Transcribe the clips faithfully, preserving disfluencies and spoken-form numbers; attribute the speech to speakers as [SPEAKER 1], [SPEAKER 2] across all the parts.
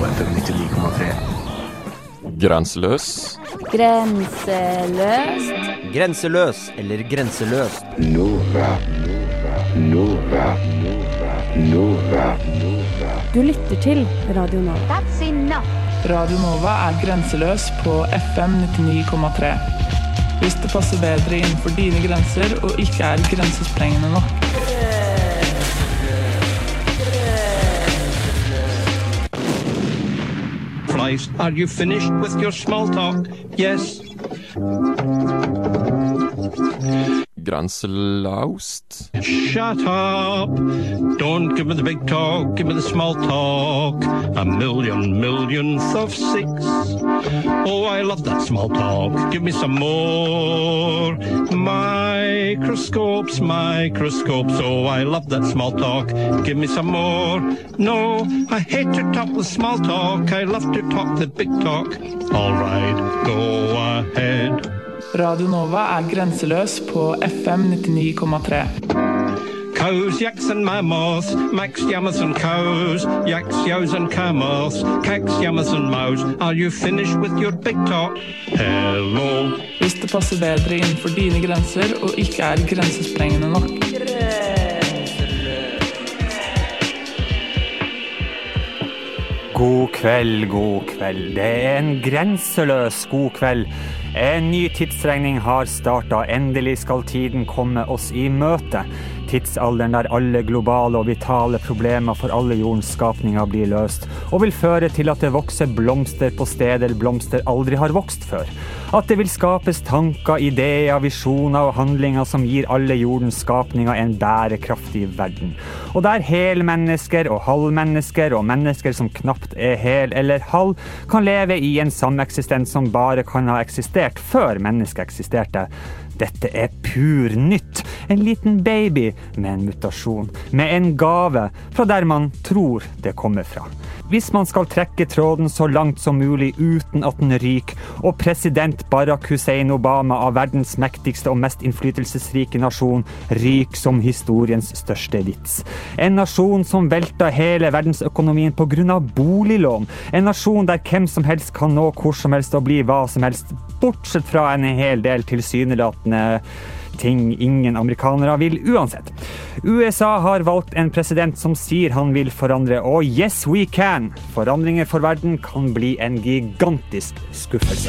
[SPEAKER 1] på F M nittini komma tre.
[SPEAKER 2] Grenseløs.
[SPEAKER 3] Grenseløst.
[SPEAKER 4] Grenseløs eller grenseløst.
[SPEAKER 1] Nova, Nova, Nova, Nova, Nova.
[SPEAKER 3] Du lytter til Radio Nova.
[SPEAKER 5] That's enough.
[SPEAKER 6] Radio Nova er grenseløs på F M nittini komma tre. Hvis det passer bedre innenfor dine grenser og ikke er grensesprengende nok.
[SPEAKER 7] Flies, are you finished with your small talk? Yes.
[SPEAKER 2] Grenselaust.
[SPEAKER 7] Shut up. Don't give me the big talk, give me the small talk. A million millionth of six. Oh, I love that small talk. Give me some more. Microscopes, microscopes. Oh, I love that small talk. Give me some more. No, I hate to talk the small talk. I love to talk the big talk. All right, go ahead.
[SPEAKER 6] Radio Nova er grenseløs på F M nittini komma tre.
[SPEAKER 7] Cows, yaks and mammoths, Max, yamas and cows, yaks, yows and camels, cats, yamas and mows. Are you finished with your big talk? Hello.
[SPEAKER 6] Hvis det passer bedre innenfor dine grenser og ikke er grensesprengende nok.
[SPEAKER 8] God kveld, god kveld. Det er en grenseløs god kveld. En ny tidsregning har startet. Endelig skal tiden komme oss i møte. Tidsalderen der alle globale og vitale problemer for alle jordens skapninger blir løst, og vil føre til at det vokser blomster på steder blomster aldri har vokst før. At det vil skapes tanker, ideer, visjoner og handlinger som gir alle jordens skapninger en bærekraftig verden. Og der helmennesker og halvmennesker og mennesker som knapt er hel eller halv kan leve i en sameksistens som bare kan ha eksistert før mennesket eksisterte. Dette er pur nytt. En liten baby med en mutasjon, med en gave fra der man tror det kommer fra. Hvis man skal trekke tråden så langt som mulig uten at den ryker, og president Barack Hussein Obama av verdens mektigste og mest innflytelsesrike nasjon ryker som historiens største vits. En nasjon som velter hele verdensøkonomien på grunn av boliglån. En nasjon der hvem som helst kan nå hvor som helst og bli hva som helst, bortsett fra en hel del tilsynelatende ting ingen amerikanere vil uansett. U S A har valgt en president som sier han vil forandre, og yes we can! Forandringer for verden kan bli en gigantisk skuffelse.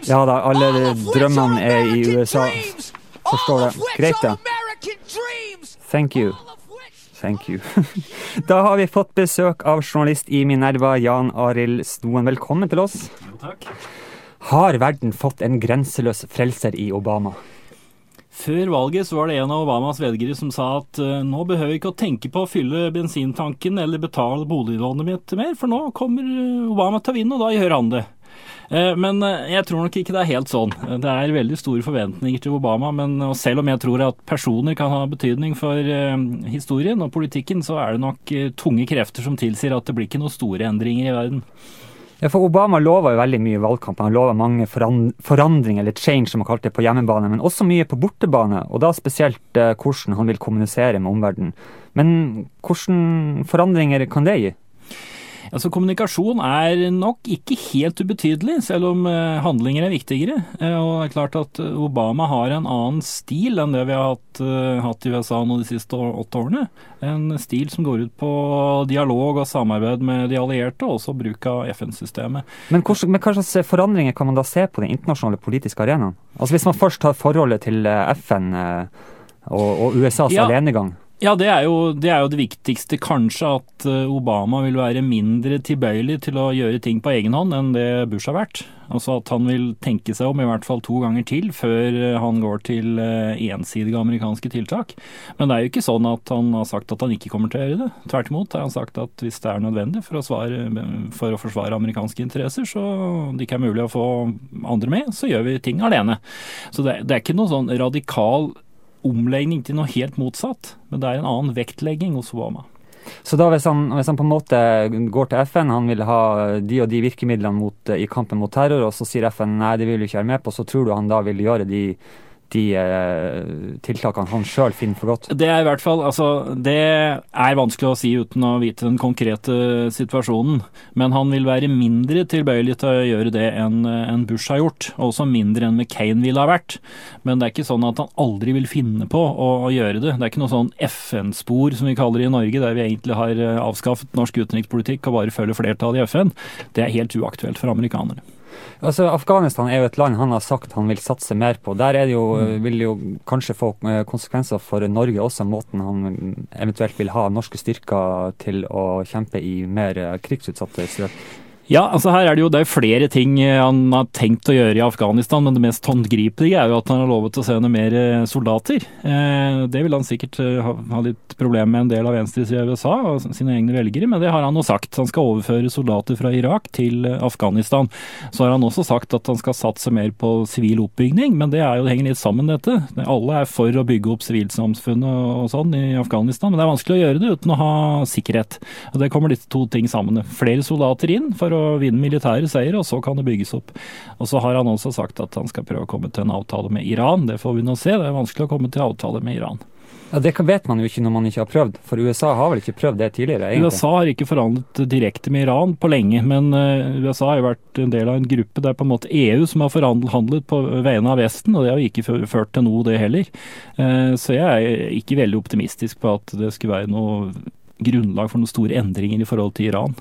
[SPEAKER 8] Ja da, alle drømmene er i U S A. Forstår det. Greit da. Thank you. Thank you. Da har vi fått besøk av journalist i Minerva, Jan Arild Snoen. Velkommen til oss.
[SPEAKER 5] Jo, takk.
[SPEAKER 8] Har verden fått en grenseløs frelser i Obama?
[SPEAKER 5] Før valget så var det en av Obamas velgere som sa at uh, nå behøver jeg ikke å tenke på å fylle bensintanken eller betale boliglånet mitt mer, for nå kommer Obama til å vinne, og da gjør han det. Uh, men uh, jeg tror nok ikke det er helt sånn. Det er veldig store forventninger til Obama, men uh, selv om jeg tror at personer kan ha betydning for uh, historien og politikken, så er det nok uh, tunge krefter som tilsier at det blir ikke noen store endringer i verden.
[SPEAKER 8] Ja, for Obama lover jo veldig mye i valgkampen. Han lover mange forandringer, eller change som han kalte det, på hjemmebane, men også mye på bortebane, og da spesielt eh, hvordan han vil kommunisere med omverdenen. Men hvordan forandringer kan det gi?
[SPEAKER 5] Altså, kommunikasjon er nok ikke helt ubetydelig, selv om uh, handlinger er viktigere. Uh, og det er klart at Obama har en annen stil enn det vi har hatt, uh, hatt i U S A nå de siste åtte årene. En stil som går ut på dialog og samarbeid med de allierte, og også bruk av F N-systemet. Men,
[SPEAKER 8] hvordan, men hva slags forandringer kan man da se på den internasjonale politiske arenaen? Altså hvis man først tar forholdet til F N uh, og, og U S As ja. alenegang?
[SPEAKER 5] Ja, det er, jo, det er jo det viktigste, kanskje, at Obama vil være mindre tilbøyelig til å gjøre ting på egen hånd enn det Bush har vært. Altså at han vil tenke seg om i hvert fall to ganger til før han går til ensidige amerikanske tiltak. Men det er jo ikke sånn at han har sagt at han ikke kommer til å gjøre det. Tvert imot har han sagt at hvis det er nødvendig for å, svare, for å forsvare amerikanske interesser, så det ikke er mulig å få andre med, så gjør vi ting alene. Så det, det er ikke noe sånn radikal omlegging til noe helt motsatt, men det er en annen vektlegging hos Obama.
[SPEAKER 8] Så da hvis han, hvis han på en måte går til F N, han vil ha de og de virkemidlene mot, i kampen mot terror, og så sier F N nei, det vil du ikke være med på, så tror du han da vil gjøre de, de eh, tiltakene han selv finner for godt?
[SPEAKER 5] Det er i hvert fall, altså, det er vanskelig å si uten å vite den konkrete situasjonen, men han vil være mindre tilbøyelig til å gjøre det enn, enn Bush har gjort, og også mindre enn McCain ville ha vært. Men det er ikke sånn at han aldri vil finne på å, å gjøre det. Det er ikke noe sånn F N-spor som vi kaller det i Norge, der vi egentlig har avskaffet norsk utenrikspolitikk og bare følger flertallet i F N. Det er helt uaktuelt for amerikanere.
[SPEAKER 8] Altså, Afghanistan er jo et land han har sagt han vil satse mer på. Der er det jo, vil det jo kanskje få konsekvenser for Norge også, måten han eventuelt vil ha norske styrker til å kjempe i mer krigsutsatte strøk.
[SPEAKER 5] Ja, altså her er det jo det er flere ting han har tenkt å gjøre i Afghanistan, men det mest håndgripelige er jo at han har lovet å sende mer soldater. Eh, det vil han sikkert ha, ha litt problem med en del av venstresiden i U S A og sine egne velgere, men det har han jo sagt. Han skal overføre soldater fra Irak til Afghanistan. Så har han også sagt at han skal satse mer på sivil oppbygging, men det er jo, det henger litt sammen dette. Alle er for å bygge opp sivilsamfunnet og, og sånn i Afghanistan, men det er vanskelig å gjøre det uten å ha sikkerhet. Og det kommer disse to ting sammen. Flere soldater inn for å å vinne militære seier, og så kan det bygges opp. Og så har han også sagt at han skal prøve å komme til en avtale med Iran. Det får vi nå se. Det er vanskelig å komme til avtale med Iran.
[SPEAKER 8] Ja, det vet man jo ikke når man ikke har prøvd, for U S A har vel ikke prøvd det tidligere, egentlig?
[SPEAKER 5] U S A har ikke forhandlet direkte med Iran på lenge, men uh, U S A har jo vært en del av en gruppe der på en måte E U som har forhandlet på vegne av Vesten, og det har jo ikke ført til noe det heller. Uh, så jeg er ikke veldig optimistisk på at det skulle være noe grunnlag for noen store endringer i forhold til Iran.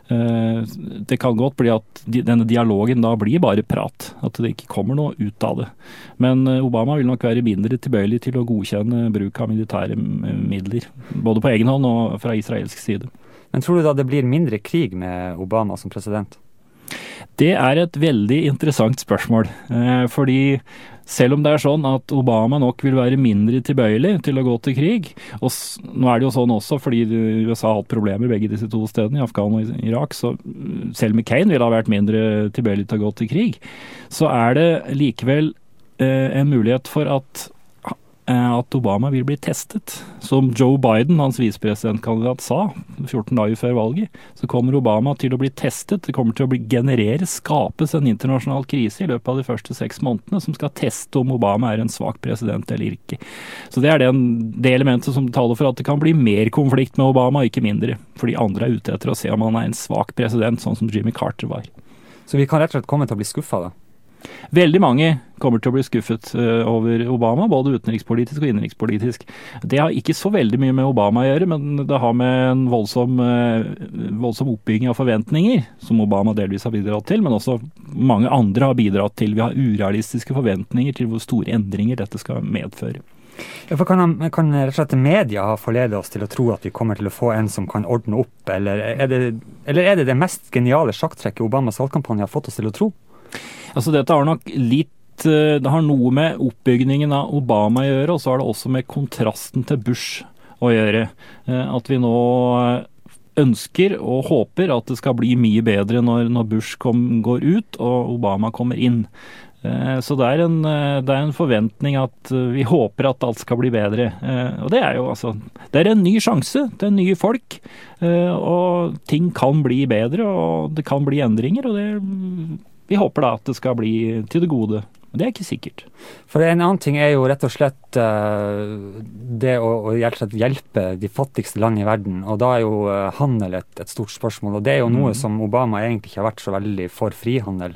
[SPEAKER 5] Det kan godt bli at denne dialogen da blir bare prat, at det ikke kommer noe ut av det. Men Obama vil nok være mindre tilbøyelig til å godkjenne bruk av militære midler, både på egen hånd og fra israelsk side.
[SPEAKER 8] Men tror du da det blir mindre krig med Obama som president?
[SPEAKER 5] Det er et veldig interessant spørsmål, fordi selv om det er sånn at Obama nok vil være mindre tilbøyelig til å gå til krig, og nå er det jo sånn også fordi U S A har hatt problemer begge disse to stedene, i Afghan og Irak, så selv McCain ville ha vært mindre tilbøyelig til å gå til krig, så er det likevel eh, en mulighet for at at Obama vil bli testet. Som Joe Biden, hans visepresidentkandidat, sa fjorten dager før valget, så kommer Obama til å bli testet. Det kommer til å bli generere, skapes en internasjonal krise i løpet av de første seks månedene som skal teste om Obama er en svak president eller ikke. Så det er den, det elementet som taler for at det kan bli mer konflikt med Obama, ikke mindre. Fordi andre er ute etter å se om han er en svak president, sånn som Jimmy Carter var.
[SPEAKER 8] Så vi kan rett og slett komme til å bli skuffet da?
[SPEAKER 5] Veldig mange kommer til å bli skuffet uh, over Obama, både utenrikspolitisk og innenrikspolitisk. Det har ikke så veldig mye med Obama å gjøre, men det har med en voldsom, uh, voldsom oppbygging av forventninger, som Obama delvis har bidratt til, men også mange andre har bidratt til. Vi har urealistiske forventninger til hvor store endringer dette skal medføre.
[SPEAKER 8] Ja, for kan, kan rett og slett media forlede oss til å tro at vi kommer til å få en som kan ordne opp, eller er det eller er det, det mest geniale sjakktrekket Obamas valgkampanje har fått oss til å tro?
[SPEAKER 5] Altså dette har nok litt, det har noe med oppbyggingen av Obama å gjøre, og så har det også med kontrasten til Bush å gjøre. At vi nå ønsker og håper at det skal bli mye bedre når, når Bush kom, går ut og Obama kommer inn. Så det er, en, det er en forventning at vi håper at alt skal bli bedre. Og det er jo altså, det er en ny sjanse, det er nye folk, og ting kan bli bedre, og det kan bli endringer, og det, vi håper da at det skal bli til det gode. Men det er ikke sikkert.
[SPEAKER 8] For en annen ting er jo rett og slett uh, det å, å hjelpe de fattigste land i verden, og da er jo uh, handel et, et stort spørsmål, og det er jo noe mm. som Obama egentlig ikke har vært så veldig for frihandel.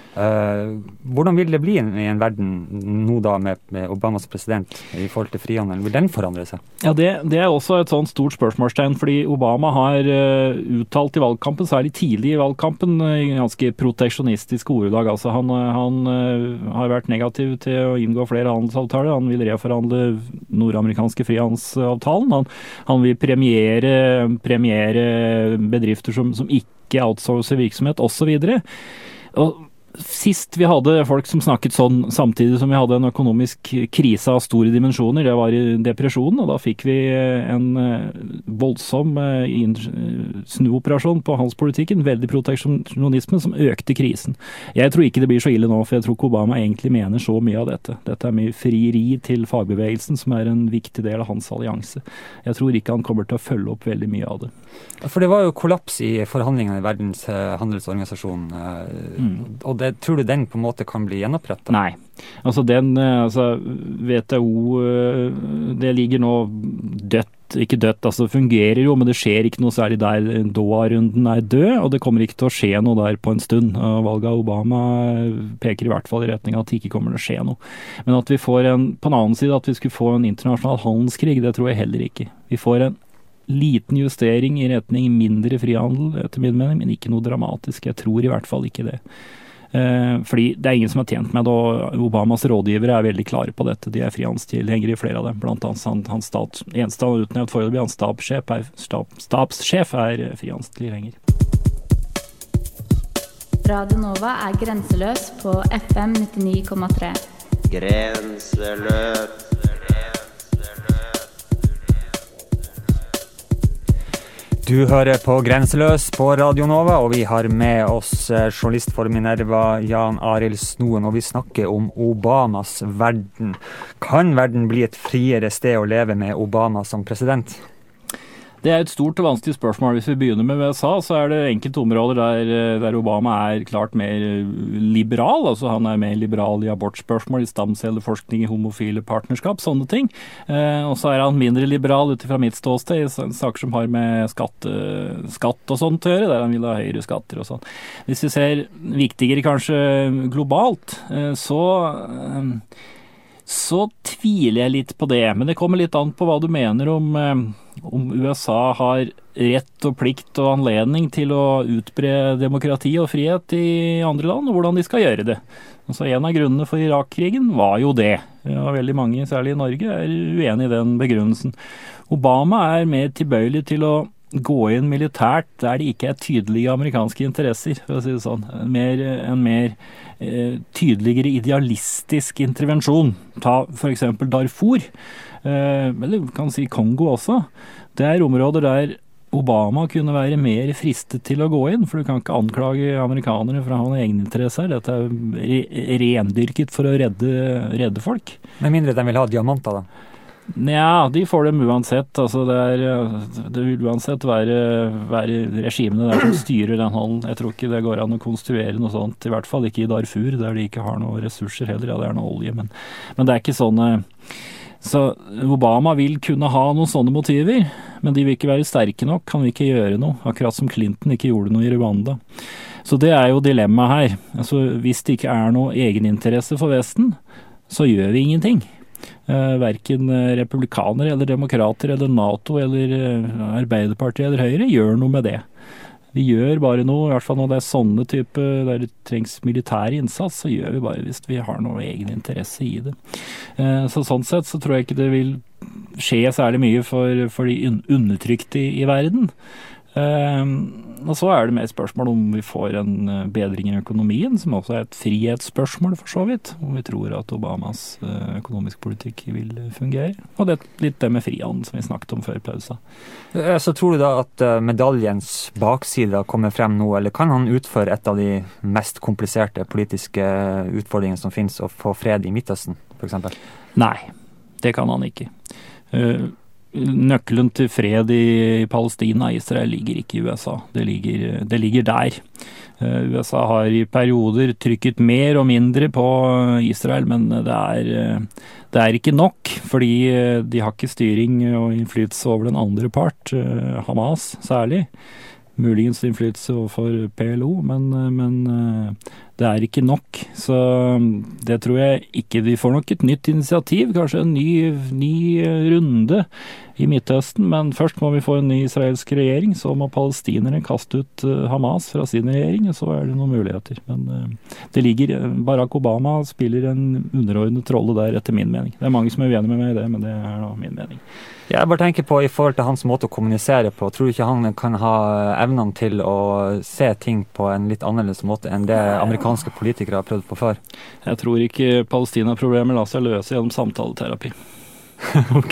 [SPEAKER 8] Uh, hvordan vil det bli i en verden nå da med, med Obamas president i forhold til frihandel? Vil den forandre seg?
[SPEAKER 5] Ja, det, det er også et sånt stort spørsmålstegn, fordi Obama har uh, uttalt i valgkampen, særlig tidlig i valgkampen, i ganske proteksjonistiske ordelag. Altså han, han uh, har vært negativ til å inngå flere handelsavtaler. Han vil reforhandle nordamerikanske frihandelsavtalen. Han, han vil premiere, premiere bedrifter som, som ikke outsourcer virksomhet, og så videre. Og sist vi hadde folk som snakket sånn, samtidig som vi hadde en økonomisk krise av store dimensjoner, det var i depresjonen, og da fikk vi en voldsom snuoperasjon på handelspolitikken, veldig proteksjonisme som økte krisen. Jeg tror ikke det blir så ille nå, for jeg tror ikke Obama egentlig mener så mye av dette. Dette er mye frieri til fagbevegelsen, som er en viktig del av hans allianse. Jeg tror ikke han kommer til å følge opp veldig mye av det.
[SPEAKER 8] For det var jo kollaps i forhandlingene i Verdens handelsorganisasjon, mm. og det, tror du den på en måte kan bli gjenopprettet?
[SPEAKER 5] Nei. Altså den, altså W T O, det ligger nå dødt, ikke dødt, altså det fungerer jo, men det skjer ikke noe særlig der. Doha-runden er død, og det kommer ikke til å skje noe der på en stund. Valget av Obama peker i hvert fall i retning av at det ikke kommer til å skje noe. Men at vi får en, på en annen side, at vi skulle få en internasjonal handelskrig, det tror jeg heller ikke. Vi får en liten justering i retning mindre frihandel, etter min mening, men ikke noe dramatisk. Jeg tror i hvert fall ikke det. Eh, fordi det er ingen som har tjent med det, og Obamas rådgivere er veldig klare på dette. De er frihandelstilhengere i flere av dem. Blant annet han, hans stat, eneste han utnevnt foreløpig, hans stabssjef er, stab, stabssjef er frihandelstilhenger.
[SPEAKER 9] Radio Nova er grenseløs på F M nittini komma tre.
[SPEAKER 10] Grenseløs.
[SPEAKER 8] Du hører på Grenseløs på Radio Nova, og vi har med oss journalist for Minerva, Jan Arild Snoen, og vi snakker om Obamas verden. Kan verden bli et friere sted å leve med Obama som president?
[SPEAKER 5] Det er et stort og vanskelig spørsmål. Hvis vi begynner med U S A, så er det enkelte områder der, der Obama er klart mer liberal. Altså han er mer liberal i abortspørsmål, i stamcelleforskning, i homofile partnerskap, sånne ting. Eh, og så er han mindre liberal ut fra mitt ståsted i saker som har med skatt, skatt og sånt å gjøre, der han vil ha høyere skatter og sånn. Hvis vi ser viktigere kanskje globalt, eh, så... Eh, så tviler jeg litt på det, men det kommer litt an på hva du mener om, om U S A har rett og plikt og anledning til å utbre demokrati og frihet i andre land, og hvordan de skal gjøre det. Altså, en av grunnene for Irak-krigen var jo det. Ja, veldig mange, særlig i Norge, er uenig i den begrunnelsen. Obama er mer tilbøyelig til å gå inn militært der det ikke er tydelige amerikanske interesser, for å si det sånn. Mer, en mer eh, tydeligere idealistisk intervensjon. Ta for eksempel Darfur, eh, eller kan si Kongo også. Det er områder der Obama kunne være mer fristet til å gå inn, for du kan ikke anklage amerikanere for å ha noen egeninteresser. Dette er re- rendyrket for å redde, redde folk.
[SPEAKER 8] Med mindre de vil ha diamanter da?
[SPEAKER 5] Ja, de får dem uansett. Altså det, er, det vil uansett være, være regimene der som styrer den hånden. Jeg tror ikke det går an å konstruere noe sånt, i hvert fall ikke i Darfur, der de ikke har noen ressurser heller. Ja, det er noe olje, men, men det er ikke sånne... Så Obama vil kunne ha noen sånne motiver, men de vil ikke være sterke nok, kan vi ikke gjøre noe, akkurat som Clinton ikke gjorde noe i Rwanda. Så det er jo dilemmaet her. Altså, hvis det ikke er noe egeninteresse for Vesten, så gjør vi ingenting. Uh, verken republikanere eller demokrater eller NATO eller uh, Arbeiderpartiet eller Høyre gjør noe med det. Vi gjør bare noe, i hvert fall når det er sånne type, der det trengs militær innsats, så gjør vi bare hvis vi har noe egen interesse i det. Uh, så sånn sett så tror jeg ikke det vil skje særlig mye for, for de un- undertrykte i, i verden. Uh, og så er det mer spørsmål om vi får en uh, bedring i økonomien, som også er et frihetsspørsmål for så vidt, om vi tror at Obamas uh, økonomisk politikk vil fungere. Og det er litt det med frihandel som vi snakket om før pausa.
[SPEAKER 8] Så tror du da at uh, medaljens bakside kommer frem nå, eller kan han utføre et av de mest kompliserte politiske utfordringene som finnes, å få fred i Midtøsten, for eksempel?
[SPEAKER 5] Nei, det kan han ikke. Uh, Nøkkelen til fred i Palestina og Israel ligger ikke i U S A. Det ligger, det ligger der. Uh, U S A har i perioder trykket mer og mindre på Israel, men det er, det er ikke nok, fordi de har ikke styring og innflytelse over den andre part, uh, Hamas særlig. Muligens innflytelse overfor P L O, men, men det er ikke nok. Så det tror jeg ikke. Vi får nok et nytt initiativ, kanskje en ny, ny runde i Midtøsten, men først må vi få en ny israelsk regjering, så må palestinerne kaste ut Hamas fra sin regjering, og så er det noen muligheter. Men det ligger, Barack Obama spiller en underordnet rolle der, etter min mening. Det er mange som er uenige med meg i det, men det er da min mening.
[SPEAKER 8] Jeg bare tenker på i forhold til hans måte å kommunisere på, tror du ikke han kan ha evnen til å se ting på en litt annerledes måte enn det amerikanske politikere har prøvd på før?
[SPEAKER 5] Jeg tror ikke Palestina-problemer lar seg løse gjennom samtaleterapi.
[SPEAKER 8] Ok.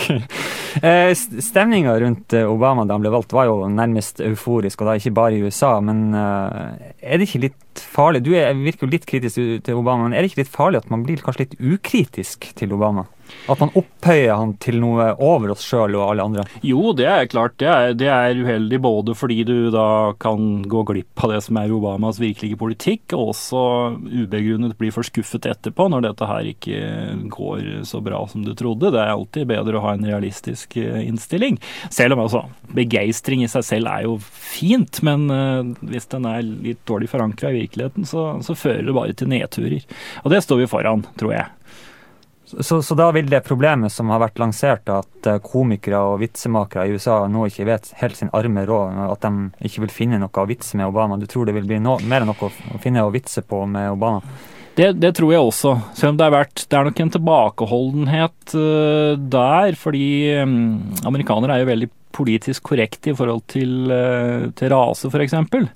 [SPEAKER 8] Eh, stemningen rundt Obama da han ble valgt var jo nærmest euforisk, og da ikke bare i U S A, men eh, er det ikke litt farlig? Du er, virker jo litt kritisk til Obama, men er det ikke litt farlig at man blir kanskje litt ukritisk til Obama? At man opphøyer han til noe over oss selv og alle andre?
[SPEAKER 5] Jo, det er klart. Det er, det er uheldig både fordi du da kan gå glipp av det som er Obamas virkelige politikk, og også ubegrunnet blir forskuffet etterpå når dette her ikke går så bra som du trodde. Det er alltid bedre å ha en realistisk innstilling. Selv om altså, begeistring i seg selv er jo fint, men uh, hvis den er litt dårlig forankret i virkeligheten, så, så fører det bare til nedturer. Og det står vi foran, tror jeg.
[SPEAKER 8] Så, så da vil det problemet som har vært lansert, at komikere og vitsemakere i U S A nå ikke vet helt sin arme råd, at de ikke vil finne noe å vitse med Obama, du tror det vil bli no, mer enn noe å finne å vitse på med Obama?
[SPEAKER 5] Det, det tror jeg også, selv om det er, vært, det er nok en tilbakeholdenhet uh, der, fordi um, amerikanere er jo veldig politisk korrekt i forhold til, uh, til rase, for eksempel.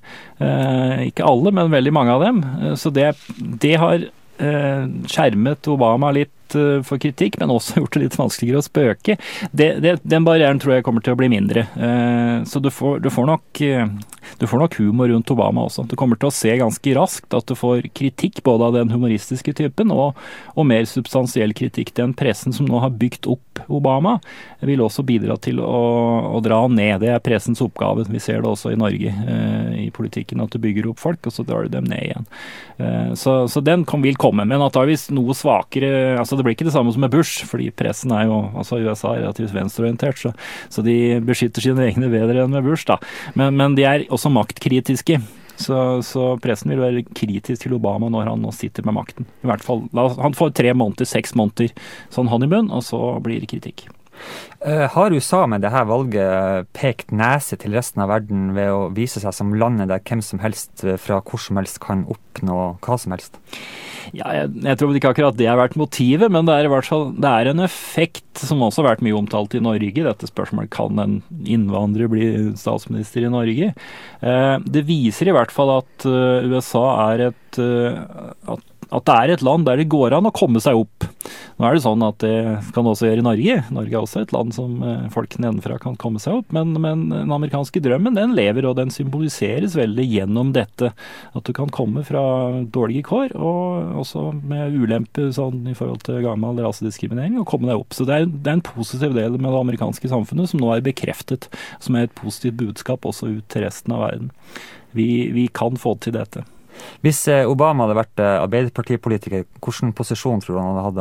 [SPEAKER 5] Uh, ikke alle, men veldig mange av dem. Uh, så det, det har uh, skjermet Obama litt for kritikk, men også gjort det litt vanskeligere å spøke. Det, det, den barrieren tror jeg kommer til å bli mindre. Uh, så du får, du, får nok, uh, du får nok humor rundt Obama også. Du kommer til å se ganske raskt at du får kritikk både av den humoristiske typen og, og mer substansiell kritikk. Den pressen som nå har bygd opp Obama, vil også bidra til å, å dra ned. Det er pressens oppgave. Vi ser det også i Norge, uh, i politikken, at du bygger opp folk, og så drar du dem ned igjen. Uh, så, så den kom, vil komme, men at da hvis noe svakere, altså det blir ikke det samme som med Bush, fordi pressen er jo, altså U S A er relativt venstreorientert, så, så de beskytter sine egne bedre enn med Bush da. Men, men de er også maktkritiske, så, så pressen vil være kritisk til Obama når han nå sitter med makten. I hvert fall, han får tre måneder, seks måneder sånn honeymoon, og så blir det kritikk.
[SPEAKER 8] Uh, har U S A med dette valget pekt nese til resten av verden ved å vise seg som landet der hvem som helst fra hvor som helst kan oppnå hva som helst?
[SPEAKER 5] Ja, jeg, jeg tror ikke akkurat det har vært motivet, men det er i hvert fall det er en effekt som også har vært mye omtalt i Norge. Dette spørsmålet, kan en innvandrer bli statsminister i Norge? Uh, det viser i hvert fall at uh, U S A er et uh, at at det er et land der det går an å komme seg opp. Nå er det sånn at det kan også gjøre i Norge. Norge er også et land som folk nedenfra kan komme seg opp, men, men den amerikanske drømmen, den lever, og den symboliseres veldig gjennom dette. At du kan komme fra dårlige kår, og også med ulempe sånn, i forhold til gammel rasediskriminering, og komme deg opp. Så det er, det er en positiv del med det amerikanske samfunnet som nå er bekreftet, som er et positivt budskap også ut til resten av verden. Vi, vi kan få til dette.
[SPEAKER 8] Hvis Obama hadde vært arbeiderpartipolitiker, hvilken posisjon tror du han hadde hatt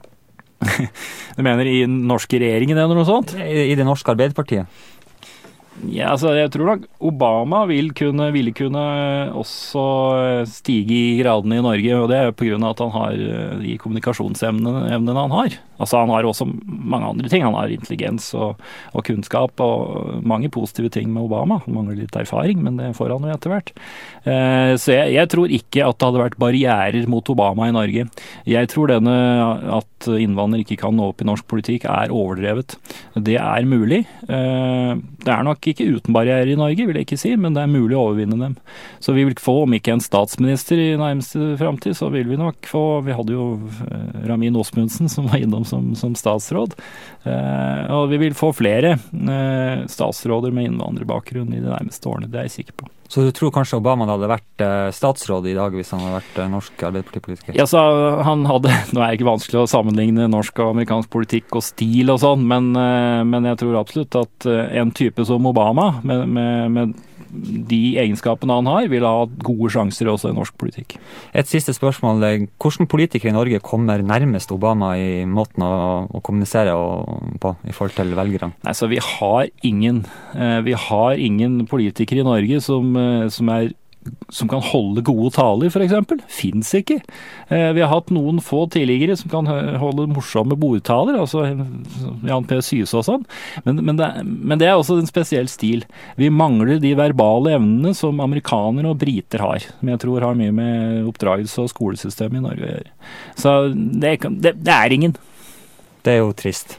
[SPEAKER 8] da?
[SPEAKER 5] Du mener i den norske regjeringen eller noe sånt?
[SPEAKER 8] I, i det norske Arbeiderpartiet?
[SPEAKER 5] Ja, altså jeg tror nok Obama vil kunne, ville kunne også stige i gradene i Norge, og det er på grunn av at han har de kommunikasjonsevnene han har. Altså han har også mange andre ting, han har intelligens og, og kunnskap og mange positive ting med Obama. Han mangler litt erfaring, men det får han jo etter hvert. Eh, så jeg, jeg tror ikke at det hadde vært barrierer mot Obama i Norge. Jeg tror denne at innvandrere ikke kan nå opp i norsk politikk er overdrevet. Det er mulig. Eh, det er nok ikke uten barrierer i Norge, vil jeg ikke si, men det er mulig å overvinne dem. Så vi vil få, om ikke en statsminister i nærmeste fremtid, så vil vi nok få, vi hadde jo Ramin Osmundsen som var innom som, som statsråd, eh, og vi vil få flere eh, statsråder med innvandrerbakgrunn i de nærmeste årene, det er jeg sikker på.
[SPEAKER 8] Så du tror kanskje Obama hadde vært eh, statsråd i dag hvis han hadde vært eh, norsk arbeiderpartipolitiker?
[SPEAKER 5] Ja, så han hadde, nå er det ikke vanskelig å sammenligne norsk og amerikansk politikk og stil og sånn, men, eh, men jeg tror absolutt at eh, en type som Obama, med, med, med de egenskapene han har, vil ha gode sjanser også i norsk politikk.
[SPEAKER 8] Et siste spørsmål. Hvordan politikere i Norge kommer nærmest Obama i måten å, å kommunisere på i forhold til velgerne?
[SPEAKER 5] Nei, så vi har ingen, vi har ingen politikere i Norge som, som er som kan holde gode taler, for eksempel. Finns ikke. Vi har hatt noen få tidligere som kan holde morsomme bordtaler, altså Jan P. Syse og sånn. Men, men, det, men det er også en spesiell stil. Vi mangler de verbale evnene som amerikanere og briter har, som jeg tror har mye med oppdragelse og skolesystem i Norge å gjøre. Så det, det, det er ingen.
[SPEAKER 8] Det er jo trist.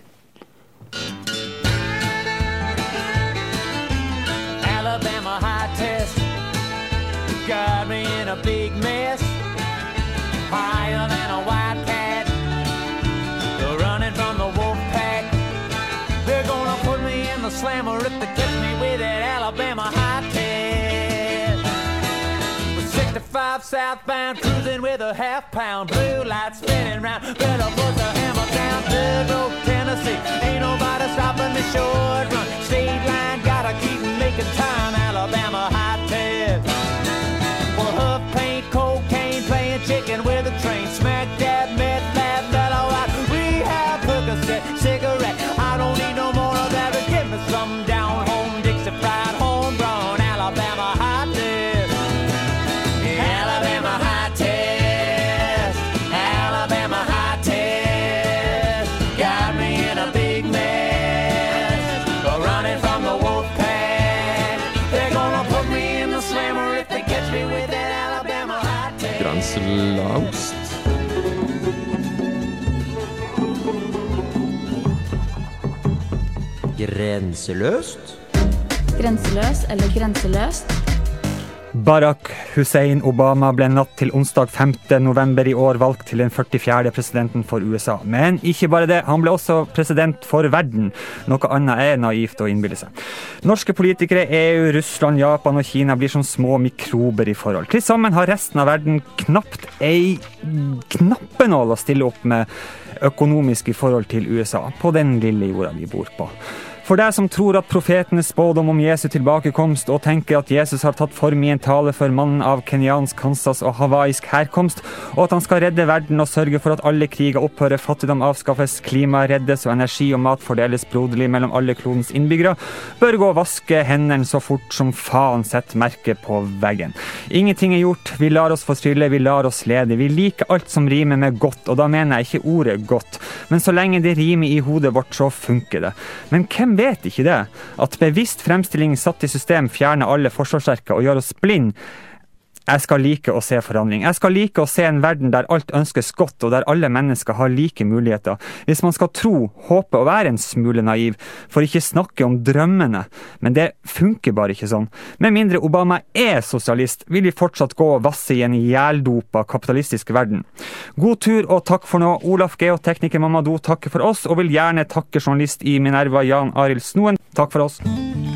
[SPEAKER 10] Got me in a big mess, higher than a wildcat, running from the wolf pack. They're gonna put me in the slammer if they catch me with that Alabama high test. sixty-five southbound, cruising with a half pound, blue light spinning round, better put the hammer down. Third Road, Tennessee, ain't nobody stopping me short run. State line, gotta keep making time, Alabama high test. Huff, paint, cocaine, playing chicken with a train. Smack that meth lab, mellow out. Rehab, Percocet, cigarette. I don't need no more of that, but give me some down home Dixie fried homegrown Alabama high test. Alabama high test. Alabama high test. Got me in a big mess, running from the wolf pack. They're gonna put me in the slammer if they catch me with that.
[SPEAKER 2] Grenseløst.
[SPEAKER 4] Grenseløst?
[SPEAKER 9] Grenseløs eller grenseløst?
[SPEAKER 8] Barack Hussein Obama ble natt til onsdag femte november i år valgt til den førtifjerde presidenten for U S A. Men ikke bare det, han ble også president for verden. Noe annet er naivt å innbille seg. Norske politikere, E U, Russland, Japan og Kina blir som små mikrober i forhold. Til sammen har resten av verden knapt ei knappenål å stille opp med økonomisk i forhold til U S A, på den lille jorda vi bor på. For deg som tror at profetenes spådom om Jesu tilbakekomst og tenker at Jesus har tatt form i en tale for mannen av kenyansk, Kansas og hawaiisk herkomst, og at han skal redde verden og sørge for at alle kriger opphører, fattigdom avskaffes, klima reddes og energi og mat fordeles broderlig mellom alle klodens innbyggere, bør gå og vaske hendene så fort som faen sett merke på veggen. Ingenting er gjort, vi lar oss forstrylle, vi lar oss lede, vi liker alt som rimer med godt, og da mener jeg ikke ordet godt, men så lenge det rimer i hodet vårt så funker det. Men hvem vet ikke det? At bevisst fremstilling satt i system fjerner alle forsvarssterke og gjør oss blind. Jeg skal like å se forandring. Jeg skal like å se en verden der alt ønskes godt, og der alle mennesker har like muligheter. Hvis man skal tro, håpe og være en smule naiv, for ikke snakke om drømmene. Men det funker bare ikke sånn. Med mindre Obama er sosialist, vil vi fortsatt gå og vasse i en jældopa kapitalistisk verden. God tur og takk for nå. Olaf Geotekniker Mamadou takker for oss, og vil gjerne takke journalist i Minerva Jan Arild Snoen. Takk for oss.